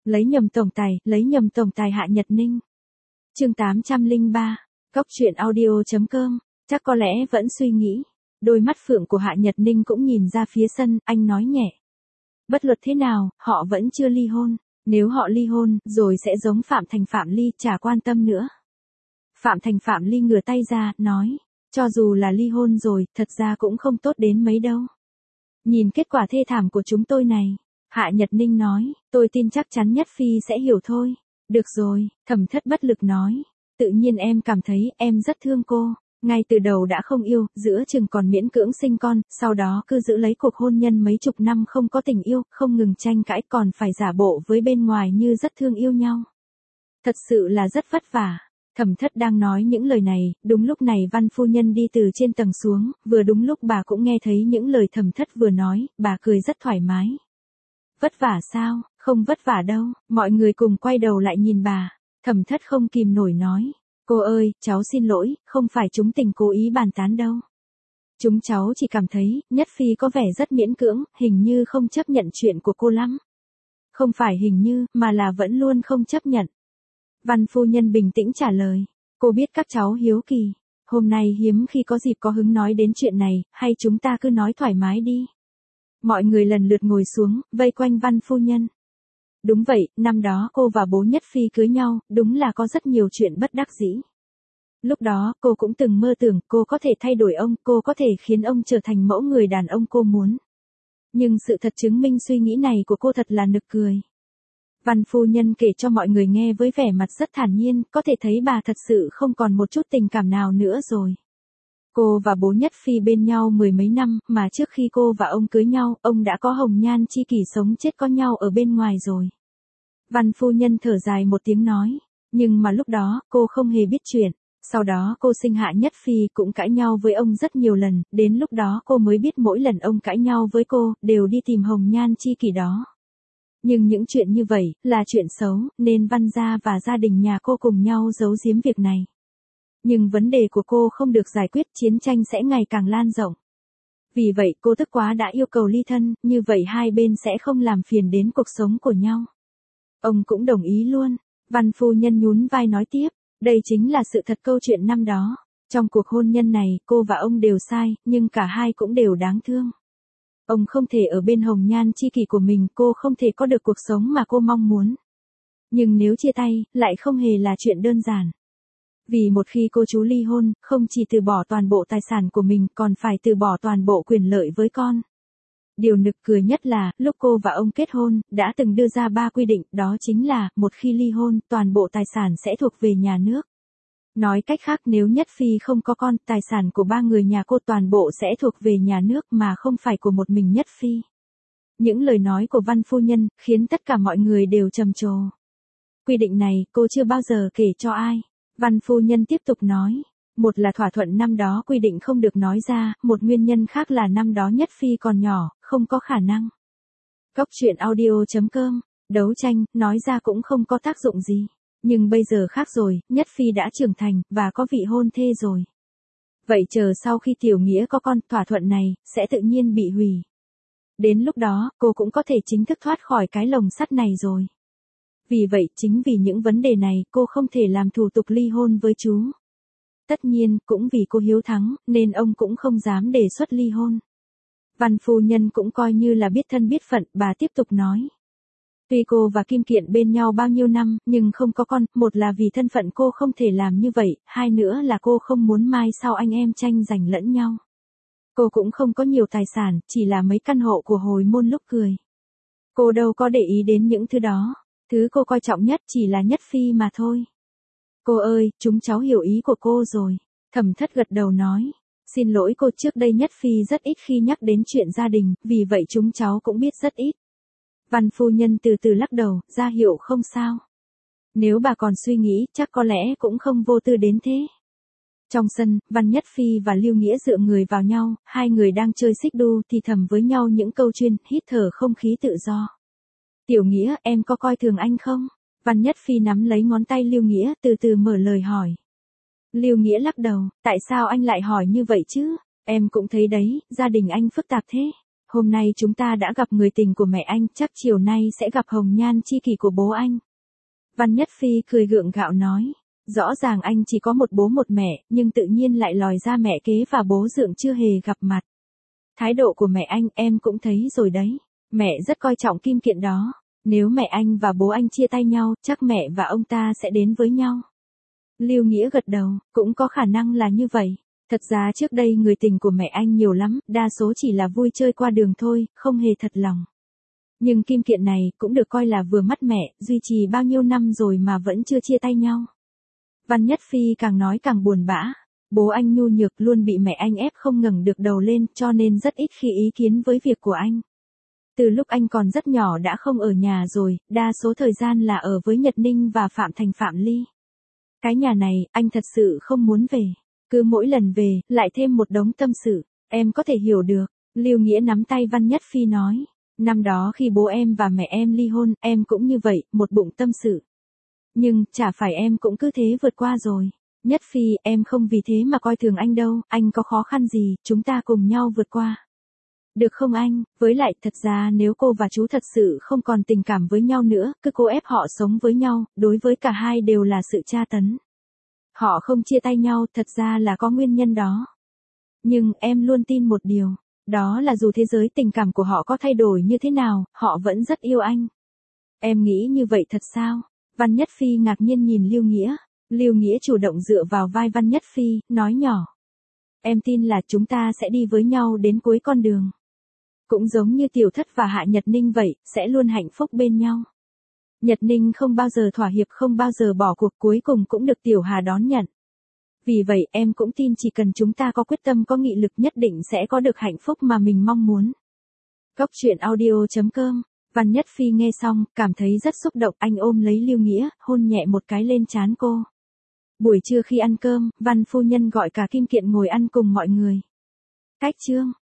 lấy nhầm tổng tài Hạ Nhật Ninh. Chương 803, coctruyện audio.com, chắc có lẽ vẫn suy nghĩ. Đôi mắt phượng của Hạ Nhật Ninh cũng nhìn ra phía sân, anh nói nhẹ. Bất luật thế nào, họ vẫn chưa ly hôn. Nếu họ ly hôn, rồi sẽ giống Phạm Thành Phạm Ly, chả quan tâm nữa. Phạm Thành Phạm Ly ngửa tay ra, nói. Cho dù là ly hôn rồi, thật ra cũng không tốt đến mấy đâu. Nhìn kết quả thê thảm của chúng tôi này. Hạ Nhật Ninh nói, tôi tin chắc chắn Nhất Phi sẽ hiểu thôi. Được rồi, Thẩm Thất bất lực nói. Tự nhiên em cảm thấy em rất thương cô. Ngay từ đầu đã không yêu, giữa chừng còn miễn cưỡng sinh con, sau đó cứ giữ lấy cuộc hôn nhân mấy chục năm không có tình yêu, không ngừng tranh cãi còn phải giả bộ với bên ngoài như rất thương yêu nhau. Thật sự là rất vất vả. Thẩm Thất đang nói những lời này, đúng lúc này Văn phu nhân đi từ trên tầng xuống, vừa đúng lúc bà cũng nghe thấy những lời Thẩm Thất vừa nói, bà cười rất thoải mái. Vất vả sao, không vất vả đâu, mọi người cùng quay đầu lại nhìn bà. Thẩm Thất không kìm nổi nói. Cô ơi, cháu xin lỗi, không phải chúng tình cố ý bàn tán đâu. Chúng cháu chỉ cảm thấy, Nhất Phi có vẻ rất miễn cưỡng, hình như không chấp nhận chuyện của cô lắm. Không phải hình như, mà là vẫn luôn không chấp nhận. Văn phu nhân bình tĩnh trả lời. Cô biết các cháu hiếu kỳ. Hôm nay hiếm khi có dịp có hứng nói đến chuyện này, hay chúng ta cứ nói thoải mái đi. Mọi người lần lượt ngồi xuống, vây quanh Văn phu nhân. Đúng vậy, năm đó cô và bố Nhất Phi cưới nhau, đúng là có rất nhiều chuyện bất đắc dĩ. Lúc đó, cô cũng từng mơ tưởng cô có thể thay đổi ông, cô có thể khiến ông trở thành mẫu người đàn ông cô muốn. Nhưng sự thật chứng minh suy nghĩ này của cô thật là nực cười. Văn phu nhân kể cho mọi người nghe với vẻ mặt rất thản nhiên, có thể thấy bà thật sự không còn một chút tình cảm nào nữa rồi. Cô và bố Nhất Phi bên nhau mười mấy năm, mà trước khi cô và ông cưới nhau, ông đã có hồng nhan chi kỷ sống chết có nhau ở bên ngoài rồi. Văn phu nhân thở dài một tiếng nói, nhưng mà lúc đó, cô không hề biết chuyện. Sau đó cô sinh Hạ Nhất Phi cũng cãi nhau với ông rất nhiều lần, đến lúc đó cô mới biết mỗi lần ông cãi nhau với cô, đều đi tìm hồng nhan chi kỷ đó. Nhưng những chuyện như vậy, là chuyện xấu, nên Văn gia và gia đình nhà cô cùng nhau giấu giếm việc này. Nhưng vấn đề của cô không được giải quyết, chiến tranh sẽ ngày càng lan rộng. Vì vậy cô tức quá đã yêu cầu ly thân, như vậy hai bên sẽ không làm phiền đến cuộc sống của nhau. Ông cũng đồng ý luôn. Văn phu nhân nhún vai nói tiếp, đây chính là sự thật câu chuyện năm đó. Trong cuộc hôn nhân này, cô và ông đều sai, nhưng cả hai cũng đều đáng thương. Ông không thể ở bên hồng nhan chi kỷ của mình, cô không thể có được cuộc sống mà cô mong muốn. Nhưng nếu chia tay, lại không hề là chuyện đơn giản. Vì một khi cô chú ly hôn, không chỉ từ bỏ toàn bộ tài sản của mình, còn phải từ bỏ toàn bộ quyền lợi với con. Điều nực cười nhất là, lúc cô và ông kết hôn, đã từng đưa ra 3 quy định, đó chính là, một khi ly hôn, toàn bộ tài sản sẽ thuộc về nhà nước. Nói cách khác nếu Nhất Phi không có con, tài sản của 3 người nhà cô toàn bộ sẽ thuộc về nhà nước mà không phải của một mình Nhất Phi. Những lời nói của Văn phu nhân, khiến tất cả mọi người đều trầm trồ. Quy định này, cô chưa bao giờ kể cho ai. Văn phu nhân tiếp tục nói. Một là thỏa thuận năm đó quy định không được nói ra, một nguyên nhân khác là năm đó Nhất Phi còn nhỏ, không có khả năng. coctruyện audio.com, đấu tranh, nói ra cũng không có tác dụng gì. Nhưng bây giờ khác rồi, Nhất Phi đã trưởng thành, và có vị hôn thê rồi. Vậy chờ sau khi Tiểu Nghĩa có con, thỏa thuận này, sẽ tự nhiên bị hủy. Đến lúc đó, cô cũng có thể chính thức thoát khỏi cái lồng sắt này rồi. Vì vậy, chính vì những vấn đề này, cô không thể làm thủ tục ly hôn với chú. Tất nhiên, cũng vì cô hiếu thắng, nên ông cũng không dám đề xuất ly hôn. Văn phu nhân cũng coi như là biết thân biết phận, bà tiếp tục nói. Tuy cô và Kim Kiện bên nhau bao nhiêu năm, nhưng không có con, một là vì thân phận cô không thể làm như vậy, hai nữa là cô không muốn mai sau anh em tranh giành lẫn nhau. Cô cũng không có nhiều tài sản, chỉ là mấy căn hộ của hồi môn lúc cười. Cô đâu có để ý đến những thứ đó, thứ cô coi trọng nhất chỉ là Nhất Phi mà thôi. Cô ơi, chúng cháu hiểu ý của cô rồi. Thẩm Thất gật đầu nói. Xin lỗi cô, trước đây Nhất Phi rất ít khi nhắc đến chuyện gia đình, vì vậy chúng cháu cũng biết rất ít. Văn phu nhân từ từ lắc đầu, ra hiệu không sao. Nếu bà còn suy nghĩ, chắc có lẽ cũng không vô tư đến thế. Trong sân, Văn Nhất Phi và Lưu Nghĩa dựa người vào nhau, hai người đang chơi xích đu thì thầm với nhau những câu chuyên, hít thở không khí tự do. Tiểu Nghĩa, em có coi thường anh không? Văn Nhất Phi nắm lấy ngón tay Lưu Nghĩa, từ từ mở lời hỏi. Lưu Nghĩa lắc đầu, tại sao anh lại hỏi như vậy chứ? Em cũng thấy đấy, gia đình anh phức tạp thế. Hôm nay chúng ta đã gặp người tình của mẹ anh, chắc chiều nay sẽ gặp hồng nhan chi kỷ của bố anh. Văn Nhất Phi cười gượng gạo nói. Rõ ràng anh chỉ có một bố một mẹ, nhưng tự nhiên lại lòi ra mẹ kế và bố dượng chưa hề gặp mặt. Thái độ của mẹ anh em cũng thấy rồi đấy. Mẹ rất coi trọng kim kiện đó. Nếu mẹ anh và bố anh chia tay nhau, chắc mẹ và ông ta sẽ đến với nhau. Lưu Nghĩa gật đầu, cũng có khả năng là như vậy. Thật ra trước đây người tình của mẹ anh nhiều lắm, đa số chỉ là vui chơi qua đường thôi, không hề thật lòng. Nhưng kim kiện này cũng được coi là vừa mắt mẹ, duy trì bao nhiêu năm rồi mà vẫn chưa chia tay nhau. Văn Nhất Phi càng nói càng buồn bã. Bố anh nhu nhược luôn bị mẹ anh ép không ngẩng được đầu lên, cho nên rất ít khi ý kiến với việc của anh. Từ lúc anh còn rất nhỏ đã không ở nhà rồi, đa số thời gian là ở với Nhật Ninh và Phạm Thành Phạm Ly. Cái nhà này, anh thật sự không muốn về. Cứ mỗi lần về, lại thêm một đống tâm sự. Em có thể hiểu được. Lưu Nghĩa nắm tay Văn Nhất Phi nói. Năm đó khi bố em và mẹ em ly hôn, em cũng như vậy, một bụng tâm sự. Nhưng, chả phải em cũng cứ thế vượt qua rồi. Nhất Phi, em không vì thế mà coi thường anh đâu, anh có khó khăn gì, chúng ta cùng nhau vượt qua. Được không anh, với lại thật ra nếu cô và chú thật sự không còn tình cảm với nhau nữa, cứ cố ép họ sống với nhau, đối với cả hai đều là sự tra tấn. Họ không chia tay nhau thật ra là có nguyên nhân đó. Nhưng em luôn tin một điều, đó là dù thế giới tình cảm của họ có thay đổi như thế nào, họ vẫn rất yêu anh. Em nghĩ như vậy thật sao? Văn Nhất Phi ngạc nhiên nhìn Lưu Nghĩa. Lưu Nghĩa chủ động dựa vào vai Văn Nhất Phi, nói nhỏ. Em tin là chúng ta sẽ đi với nhau đến cuối con đường. Cũng giống như Tiểu Thất và Hạ Nhật Ninh vậy, sẽ luôn hạnh phúc bên nhau. Nhật Ninh không bao giờ thỏa hiệp, không bao giờ bỏ cuộc, cuối cùng cũng được Tiểu Hà đón nhận. Vì vậy em cũng tin chỉ cần chúng ta có quyết tâm có nghị lực nhất định sẽ có được hạnh phúc mà mình mong muốn. Cốc truyện audio.com. Văn Nhất Phi nghe xong, cảm thấy rất xúc động, anh ôm lấy Lưu Nghĩa, hôn nhẹ một cái lên trán cô. Buổi trưa khi ăn cơm, Văn phu nhân gọi cả Kim Kiện ngồi ăn cùng mọi người. Cách chương